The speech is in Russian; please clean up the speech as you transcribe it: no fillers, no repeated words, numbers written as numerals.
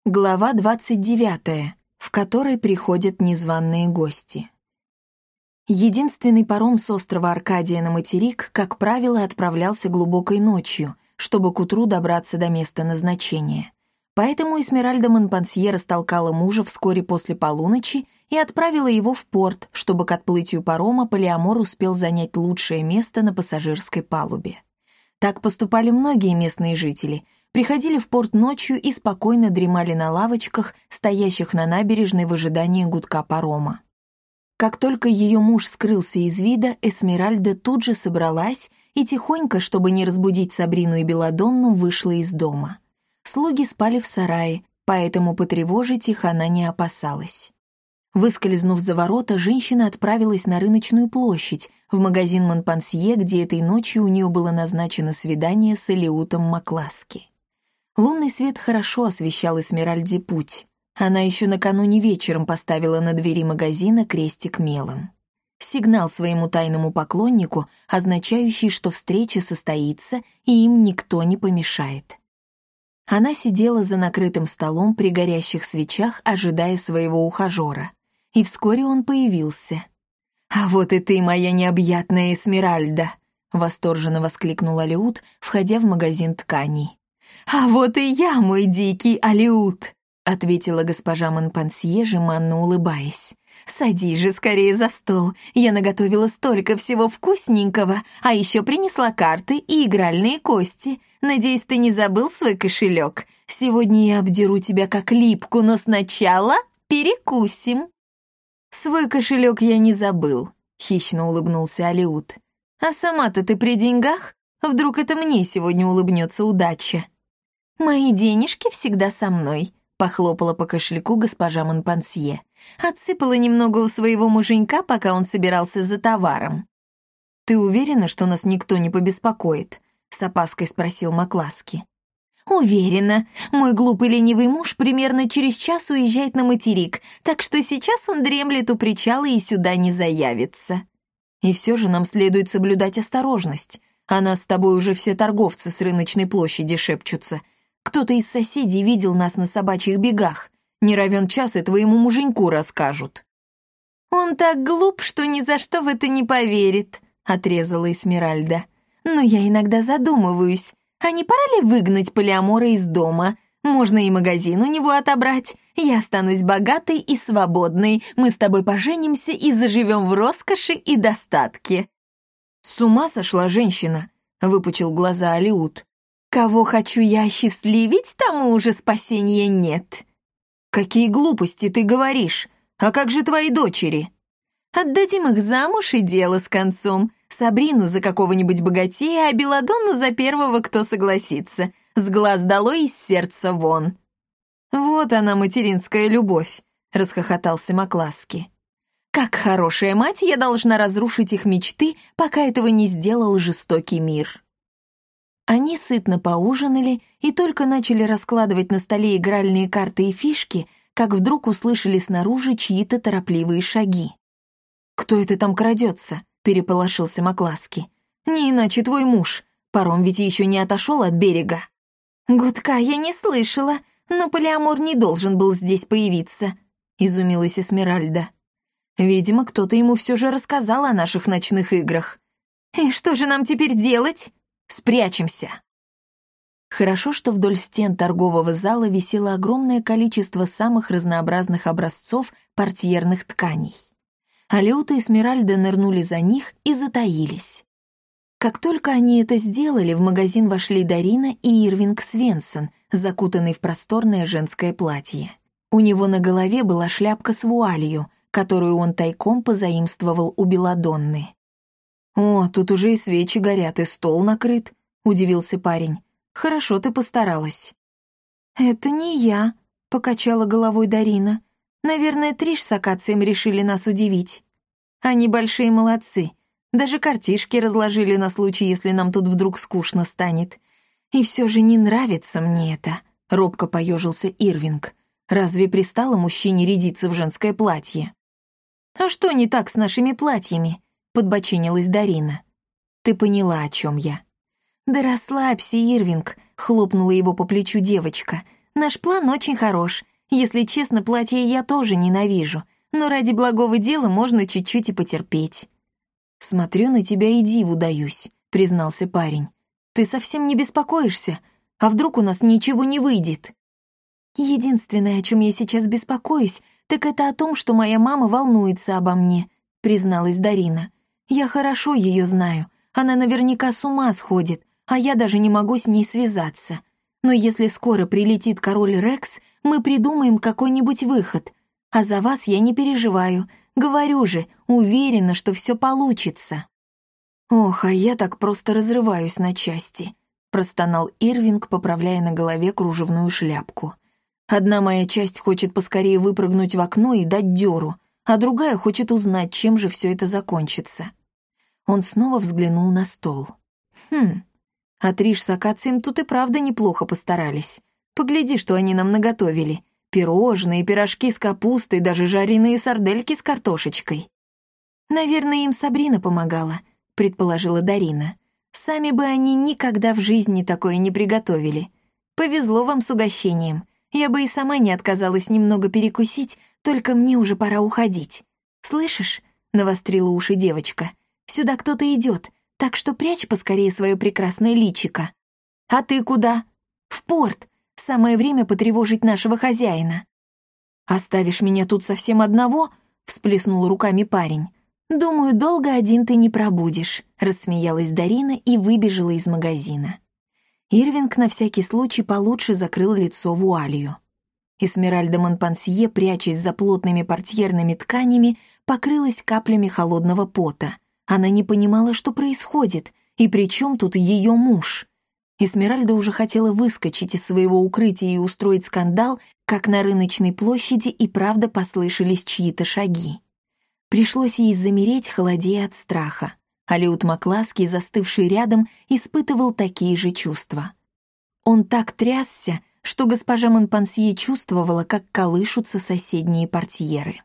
Глава 29, в которой приходят незваные гости. Единственный паром с острова Аркадия на материк, как правило, отправлялся глубокой ночью, чтобы к утру добраться до места назначения. Поэтому Эсмеральда Монпансье растолкала мужа вскоре после полуночи и отправила его в порт, чтобы к отплытию парома Палеамор успел занять лучшее место на пассажирской палубе. Так поступали многие местные жители — приходили в порт ночью и спокойно дремали на лавочках, стоящих на набережной в ожидании гудка парома. Как только ее муж скрылся из вида, Эсмеральда тут же собралась и тихонько, чтобы не разбудить Сабрину и Белладонну, вышла из дома. Слуги спали в сарае, поэтому потревожить их она не опасалась. Выскользнув за ворота, женщина отправилась на рыночную площадь, в магазин Монпансье, где этой ночью у нее было назначено свидание с Элиутом Макласки. Лунный свет хорошо освещал Эсмеральде путь. Она еще накануне вечером поставила на двери магазина крестик мелом. Сигнал своему тайному поклоннику, означающий, что встреча состоится, и им никто не помешает. Она сидела за накрытым столом при горящих свечах, ожидая своего ухажера. И вскоре он появился. «А вот и ты, моя необъятная Эсмеральда!» — восторженно воскликнул Алеут, входя в магазин тканей. «А вот и я, мой дикий Алеут!» — ответила госпожа Монпансье, жеманно улыбаясь. «Садись же скорее за стол, я наготовила столько всего вкусненького, а еще принесла карты и игральные кости. Надеюсь, ты не забыл свой кошелек? Сегодня я обдеру тебя как липку, но сначала перекусим». «Свой кошелек я не забыл», — хищно улыбнулся Алеут. «А сама-то ты при деньгах? Вдруг это мне сегодня улыбнется удача?» «Мои денежки всегда со мной», — похлопала по кошельку госпожа Монпансье. Отсыпала немного у своего муженька, пока он собирался за товаром. «Ты уверена, что нас никто не побеспокоит?» — с опаской спросил Макласки. «Уверена. Мой глупый ленивый муж примерно через час уезжает на материк, так что сейчас он дремлет у причала и сюда не заявится». «И все же нам следует соблюдать осторожность. А нас с тобой уже все торговцы с рыночной площади шепчутся. Кто-то из соседей видел нас на собачьих бегах. Не равен час и твоему муженьку расскажут». «Он так глуп, что ни за что в это не поверит», — отрезала Эсмеральда. «Но я иногда задумываюсь, а не пора ли выгнать Палеамора из дома? Можно и магазин у него отобрать. Я останусь богатой и свободной. Мы с тобой поженимся и заживем в роскоши и достатке». «С ума сошла женщина», — выпучил глаза Алеут. «Кого хочу я осчастливить, тому уже спасения нет». «Какие глупости ты говоришь? А как же твои дочери?» «Отдадим их замуж и дело с концом. Сабрину за какого-нибудь богатея, а Белладонну за первого, кто согласится. С глаз долой, из сердца вон». «Вот она, материнская любовь», — расхохотался Макласки. «Как хорошая мать, я должна разрушить их мечты, пока этого не сделал жестокий мир». Они сытно поужинали и только начали раскладывать на столе игральные карты и фишки, как вдруг услышали снаружи чьи-то торопливые шаги. «Кто это там крадется?» — переполошился Макласки. «Не иначе твой муж. Паром ведь еще не отошел от берега». «Гудка я не слышала, но Палеамор не должен был здесь появиться», — изумилась Эсмеральда. «Видимо, кто-то ему все же рассказал о наших ночных играх». «И что же нам теперь делать?» «Спрячемся!» Хорошо, что вдоль стен торгового зала висело огромное количество самых разнообразных образцов портьерных тканей. Алеут и Эсмеральда нырнули за них и затаились. Как только они это сделали, в магазин вошли Дарина и Ирвинг Свенсон, закутанный в просторное женское платье. У него на голове была шляпка с вуалью, которую он тайком позаимствовал у Белладонны. «О, тут уже и свечи горят, и стол накрыт», — удивился парень. «Хорошо ты постаралась». «Это не я», — покачала головой Дарина. «Наверное, Триш с Акацием решили нас удивить. Они большие молодцы. Даже картишки разложили на случай, если нам тут вдруг скучно станет. И все же не нравится мне это», — робко поежился Ирвинг. «Разве пристало мужчине рядиться в женское платье?» «А что не так с нашими платьями?» — подбочинилась Дарина. «Ты поняла, о чем я». «Да расслабься, Ирвинг», — хлопнула его по плечу девочка. Наш план очень хорош. Если честно, платье я тоже ненавижу, но ради благого дела можно чуть-чуть и потерпеть». «Смотрю на тебя и диву даюсь», — признался парень. «Ты совсем не беспокоишься? А вдруг у нас ничего не выйдет?» «Единственное, о чем я сейчас беспокоюсь, так это о том, что моя мама волнуется обо мне», — призналась Дарина. «Я хорошо ее знаю. Она наверняка с ума сходит, а я даже не могу с ней связаться. Но если скоро прилетит король Рекс, мы придумаем какой-нибудь выход. А за вас я не переживаю. Говорю же, уверена, что все получится». «Ох, а я так просто разрываюсь на части», — простонал Ирвинг, поправляя на голове кружевную шляпку. «Одна моя часть хочет поскорее выпрыгнуть в окно и дать дёру, а другая хочет узнать, чем же все это закончится». Он снова взглянул на стол. А Триш с Акацием тут и правда неплохо постарались. Погляди, что они нам наготовили. Пирожные, пирожки с капустой, даже жареные сардельки с картошечкой». «Наверное, им Сабрина помогала», — предположила Дарина. «Сами бы они никогда в жизни такое не приготовили. Повезло вам с угощением. Я бы и сама не отказалась немного перекусить, только мне уже пора уходить. Слышишь?» — навострила уши девочка. «Сюда кто-то идет, так что прячь поскорее свое прекрасное личико». «А ты куда?» «В порт. Самое время потревожить нашего хозяина». «Оставишь меня тут совсем одного?» — всплеснул руками парень. «Думаю, долго один ты не пробудешь», — рассмеялась Дарина и выбежала из магазина. Ирвинг на всякий случай получше закрыл лицо вуалью. Эсмеральда Монпансье, прячась за плотными портьерными тканями, покрылась каплями холодного пота. Она не понимала, что происходит, и при чем тут ее муж. Эсмеральда уже хотела выскочить из своего укрытия и устроить скандал, как на рыночной площади и правда послышались чьи-то шаги. Пришлось ей замереть, холодея от страха. А Леут Маклаский, застывший рядом, испытывал такие же чувства. Он так трясся, что госпожа Монпансье чувствовала, как колышутся соседние портьеры.